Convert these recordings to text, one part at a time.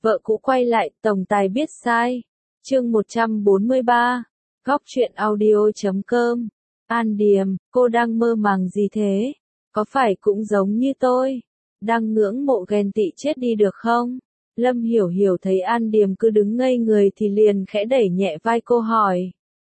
Vợ cũ quay lại, tổng tài biết sai. Chương 143. Góc truyện audio.com. An Điềm, cô đang mơ màng gì thế? Có phải cũng giống như tôi? Đang ngưỡng mộ ghen tị chết đi được không? Lâm Hiểu Hiểu thấy An Điềm cứ đứng ngây người thì liền khẽ đẩy nhẹ vai cô hỏi.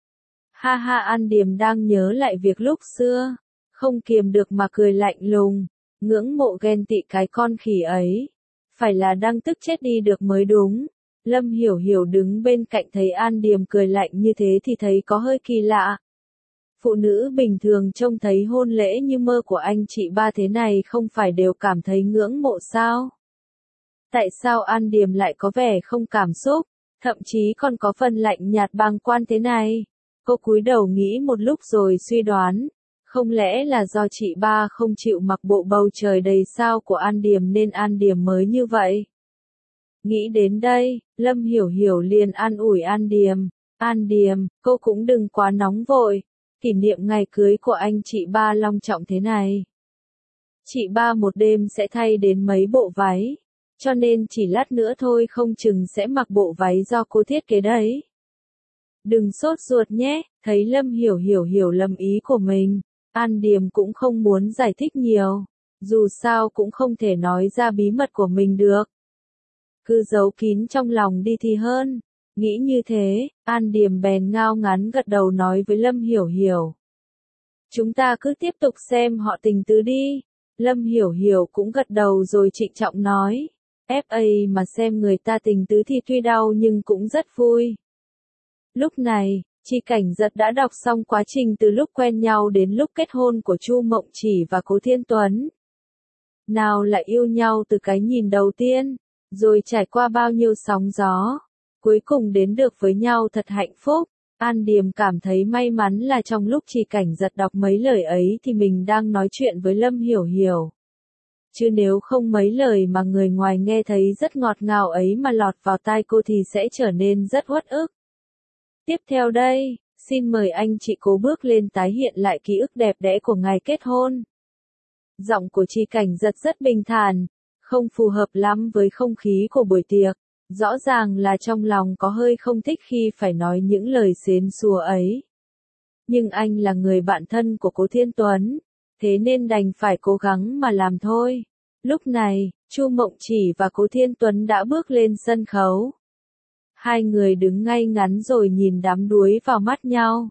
Ha ha, An Điềm đang nhớ lại việc lúc xưa, không kiềm được mà cười lạnh lùng. Ngưỡng mộ ghen tị cái con khỉ ấy. Phải là đang tức chết đi được mới đúng. Lâm Hiểu Hiểu đứng bên cạnh thấy An Điềm cười lạnh như thế thì thấy có hơi kỳ lạ. Phụ nữ bình thường trông thấy hôn lễ như mơ của anh chị ba thế này không phải đều cảm thấy ngưỡng mộ sao? Tại sao An Điềm lại có vẻ không cảm xúc, thậm chí còn có phần lạnh nhạt bàng quan thế này? Cô cúi đầu nghĩ một lúc rồi suy đoán. Không lẽ là do chị ba không chịu mặc bộ bầu trời đầy sao của An Điềm nên An Điềm mới như vậy? Nghĩ đến đây, Lâm Hiểu Hiểu liền an ủi An Điềm. An Điềm, cô cũng đừng quá nóng vội. Kỷ niệm ngày cưới của anh chị ba long trọng thế này. Chị ba một đêm sẽ thay đến mấy bộ váy. Cho nên chỉ lát nữa thôi không chừng sẽ mặc bộ váy do cô thiết kế đấy. Đừng sốt ruột nhé, thấy Lâm Hiểu Hiểu hiểu lầm ý của mình. An Điềm cũng không muốn giải thích nhiều. Dù sao cũng không thể nói ra bí mật của mình được. Cứ giấu kín trong lòng đi thì hơn. Nghĩ như thế, An Điềm bèn ngao ngán gật đầu nói với Lâm Hiểu Hiểu. Chúng ta cứ tiếp tục xem họ tình tứ đi. Lâm Hiểu Hiểu cũng gật đầu rồi trịnh trọng nói. FA mà xem người ta tình tứ thì tuy đau nhưng cũng rất vui. Lúc này, Chi Cảnh Giật đã đọc xong quá trình từ lúc quen nhau đến lúc kết hôn của Chu Mộng Chỉ và Cố Thiên Tuấn. Nào là yêu nhau từ cái nhìn đầu tiên, rồi trải qua bao nhiêu sóng gió, cuối cùng đến được với nhau thật hạnh phúc. An Điềm cảm thấy may mắn là trong lúc Chi Cảnh Giật đọc mấy lời ấy thì mình đang nói chuyện với Lâm Hiểu Hiểu. Chứ nếu không mấy lời mà người ngoài nghe thấy rất ngọt ngào ấy mà lọt vào tai cô thì sẽ trở nên rất uất ức. Tiếp theo đây, xin mời anh chị Cố bước lên tái hiện lại ký ức đẹp đẽ của ngày kết hôn. Giọng của Chi Cảnh Giật rất bình thản, không phù hợp lắm với không khí của buổi tiệc. Rõ ràng là trong lòng có hơi không thích khi phải nói những lời xến xúa ấy. Nhưng anh là người bạn thân của Cố Thiên Tuấn, thế nên đành phải cố gắng mà làm thôi. Lúc này, Chu Mộng Chỉ và Cố Thiên Tuấn đã bước lên sân khấu. Hai người đứng ngay ngắn rồi nhìn đắm đuối vào mắt nhau.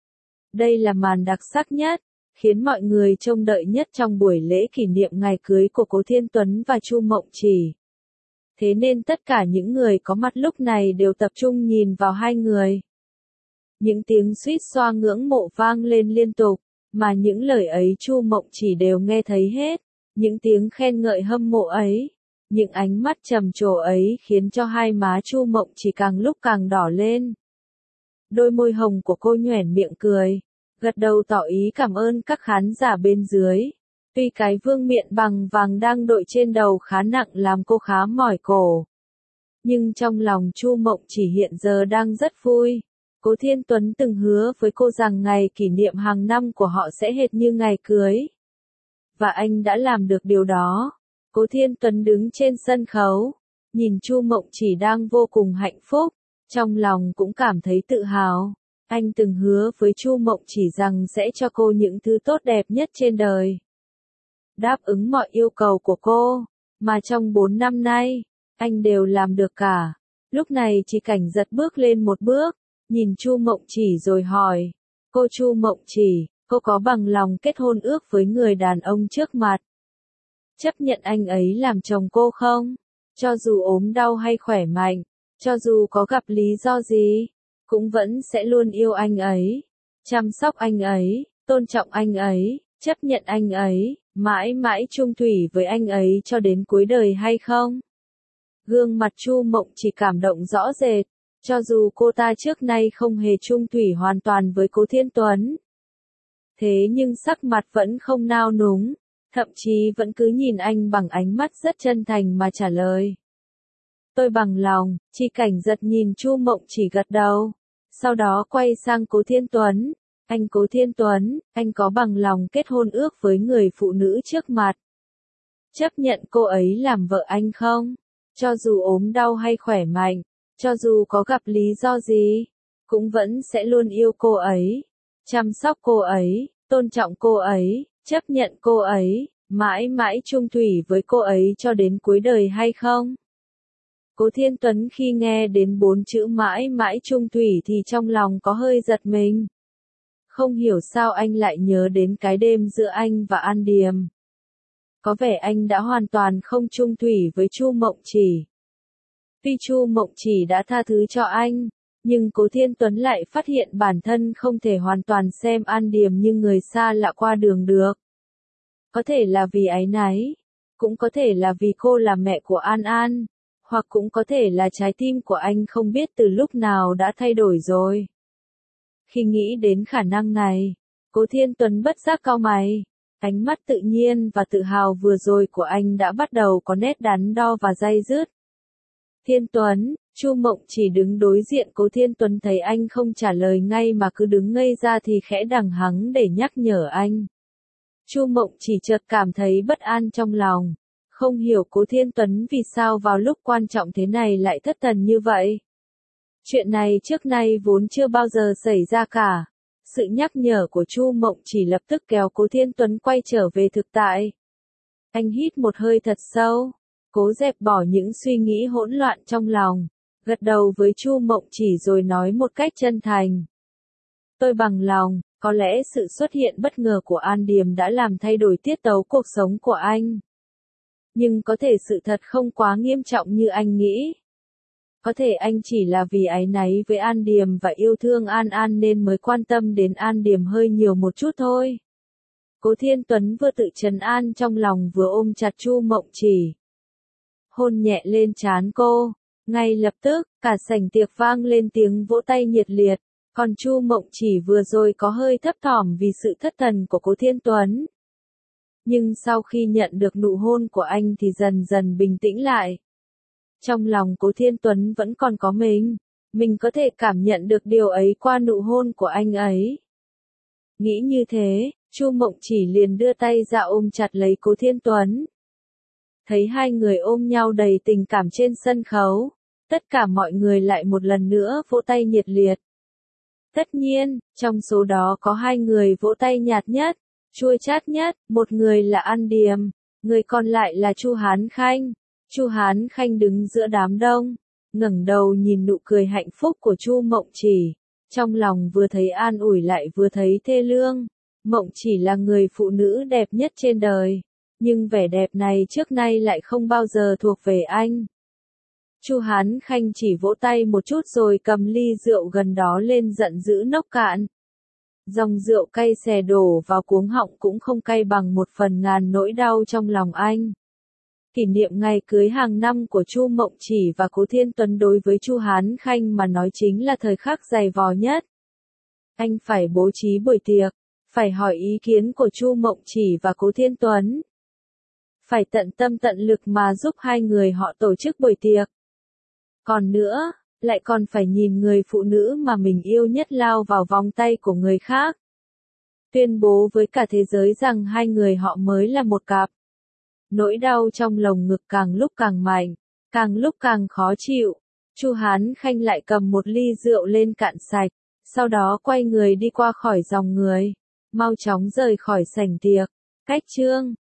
Đây là màn đặc sắc nhất, khiến mọi người trông đợi nhất trong buổi lễ kỷ niệm ngày cưới của Cố Thiên Tuấn và Chu Mộng Chỉ. Thế nên tất cả những người có mặt lúc này đều tập trung nhìn vào hai người. Những tiếng suýt xoa ngưỡng mộ vang lên liên tục, mà những lời ấy Chu Mộng Chỉ đều nghe thấy hết. Những tiếng khen ngợi hâm mộ ấy, những ánh mắt trầm trồ ấy khiến cho hai má Chu Mộng Chỉ càng lúc càng đỏ lên. Đôi môi hồng của cô nhoẻn miệng cười, gật đầu tỏ ý cảm ơn các khán giả bên dưới. Tuy cái vương miện bằng vàng đang đội trên đầu khá nặng làm cô khá mỏi cổ. Nhưng trong lòng Chu Mộng Chỉ hiện giờ đang rất vui. Cố Thiên Tuấn từng hứa với cô rằng ngày kỷ niệm hàng năm của họ sẽ hệt như ngày cưới. Và anh đã làm được điều đó. Cố Thiên Tuấn đứng trên sân khấu, nhìn Chu Mộng Chỉ đang vô cùng hạnh phúc, trong lòng cũng cảm thấy tự hào. Anh từng hứa với Chu Mộng Chỉ rằng sẽ cho cô những thứ tốt đẹp nhất trên đời. Đáp ứng mọi yêu cầu của cô, mà trong 4 năm nay, anh đều làm được cả. Lúc này Chi Cảnh Giật bước lên một bước, nhìn Chu Mộng Chỉ rồi hỏi. Cô Chu Mộng Chỉ, cô có bằng lòng kết hôn ước với người đàn ông trước mặt? Chấp nhận anh ấy làm chồng cô không? Cho dù ốm đau hay khỏe mạnh, cho dù có gặp lý do gì, cũng vẫn sẽ luôn yêu anh ấy, chăm sóc anh ấy, tôn trọng anh ấy, chấp nhận anh ấy, mãi mãi chung thủy với anh ấy cho đến cuối đời hay không? Gương mặt Chu Mộng Chỉ cảm động rõ rệt, cho dù cô ta trước nay không hề chung thủy hoàn toàn với Cố Thiên Tuấn. Thế nhưng sắc mặt vẫn không nao núng, thậm chí vẫn cứ nhìn anh bằng ánh mắt rất chân thành mà trả lời. Tôi bằng lòng. Chi Cảnh Giật nhìn Chu Mộng Chỉ gật đầu, sau đó quay sang Cố Thiên Tuấn. Anh Cố Thiên Tuấn, anh có bằng lòng kết hôn ước với người phụ nữ trước mặt? Chấp nhận cô ấy làm vợ anh không? Cho dù ốm đau hay khỏe mạnh, cho dù có gặp lý do gì, cũng vẫn sẽ luôn yêu cô ấy, chăm sóc cô ấy, tôn trọng cô ấy, chấp nhận cô ấy, mãi mãi chung thủy với cô ấy cho đến cuối đời hay không? Cố Thiên Tuấn khi nghe đến 4 chữ mãi mãi chung thủy thì trong lòng có hơi giật mình. Không hiểu sao anh lại nhớ đến cái đêm giữa anh và An Điềm. Có vẻ anh đã hoàn toàn không chung thủy với Chu Mộng Chỉ. Tuy Chu Mộng Chỉ đã tha thứ cho anh, nhưng Cố Thiên Tuấn lại phát hiện bản thân không thể hoàn toàn xem An Điềm như người xa lạ qua đường được. Có thể là vì áy náy, cũng có thể là vì cô là mẹ của An An, hoặc cũng có thể là trái tim của anh không biết từ lúc nào đã thay đổi rồi. Khi nghĩ đến khả năng này, Cố Thiên Tuấn bất giác cau mày, ánh mắt tự nhiên và tự hào vừa rồi của anh đã bắt đầu có nét đắn đo và day dứt. Thiên Tuấn, Chu Mộng Chỉ đứng đối diện Cố Thiên Tuấn thấy anh không trả lời ngay mà cứ đứng ngây ra thì khẽ đằng hắng để nhắc nhở anh. Chu Mộng Chỉ chợt cảm thấy bất an trong lòng, không hiểu Cố Thiên Tuấn vì sao vào lúc quan trọng thế này lại thất thần như vậy. Chuyện này trước nay vốn chưa bao giờ xảy ra cả. Sự nhắc nhở của Chu Mộng Chỉ lập tức kéo Cố Thiên Tuấn quay trở về thực tại. Anh hít một hơi thật sâu, cố dẹp bỏ những suy nghĩ hỗn loạn trong lòng, gật đầu với Chu Mộng Chỉ rồi nói một cách chân thành. Tôi bằng lòng, có lẽ sự xuất hiện bất ngờ của An Điềm đã làm thay đổi tiết tấu cuộc sống của anh. Nhưng có thể sự thật không quá nghiêm trọng như anh nghĩ. Có thể anh chỉ là vì áy náy với An Điềm và yêu thương An An nên mới quan tâm đến An Điềm hơi nhiều một chút thôi. Cố Thiên Tuấn vừa tự trấn an trong lòng vừa ôm chặt Chu Mộng Chỉ. Hôn nhẹ lên trán cô, ngay lập tức, cả sảnh tiệc vang lên tiếng vỗ tay nhiệt liệt, còn Chu Mộng Chỉ vừa rồi có hơi thấp thỏm vì sự thất thần của Cố Thiên Tuấn. Nhưng sau khi nhận được nụ hôn của anh thì dần dần bình tĩnh lại. Trong lòng Cố Thiên Tuấn vẫn còn có mình có thể cảm nhận được điều ấy qua nụ hôn của anh ấy. Nghĩ như thế, Chu Mộng Chỉ liền đưa tay ra ôm chặt lấy Cố Thiên Tuấn. Thấy hai người ôm nhau đầy tình cảm trên sân khấu, tất cả mọi người lại một lần nữa vỗ tay nhiệt liệt. Tất nhiên, trong số đó có hai người vỗ tay nhạt nhất, chua chát nhất, một người là An Điềm, người còn lại là Chu Hán Khanh. Chu Hán Khanh đứng giữa đám đông, ngẩng đầu nhìn nụ cười hạnh phúc của Chu Mộng Chỉ, trong lòng vừa thấy an ủi lại vừa thấy thê lương. Mộng Chỉ là người phụ nữ đẹp nhất trên đời, nhưng vẻ đẹp này trước nay lại không bao giờ thuộc về anh. Chu Hán Khanh chỉ vỗ tay một chút rồi cầm ly rượu gần đó lên giận dữ nốc cạn. Dòng rượu cay xè đổ vào cuống họng cũng không cay bằng một phần ngàn nỗi đau trong lòng anh. Kỷ niệm ngày cưới hàng năm của Chu Mộng Chỉ và Cố Thiên Tuấn đối với Chu Hán Khanh mà nói chính là thời khắc dày vò nhất. Anh phải bố trí buổi tiệc, phải hỏi ý kiến của Chu Mộng Chỉ và Cố Thiên Tuấn. Phải tận tâm tận lực mà giúp hai người họ tổ chức buổi tiệc. Còn nữa, lại còn phải nhìn người phụ nữ mà mình yêu nhất lao vào vòng tay của người khác. Tuyên bố với cả thế giới rằng hai người họ mới là một cặp. Nỗi đau trong lồng ngực càng lúc càng mạnh, càng lúc càng khó chịu. Chu Hán Khanh lại cầm một ly rượu lên cạn sạch, sau đó quay người đi qua khỏi dòng người, mau chóng rời khỏi sảnh tiệc. Cách chương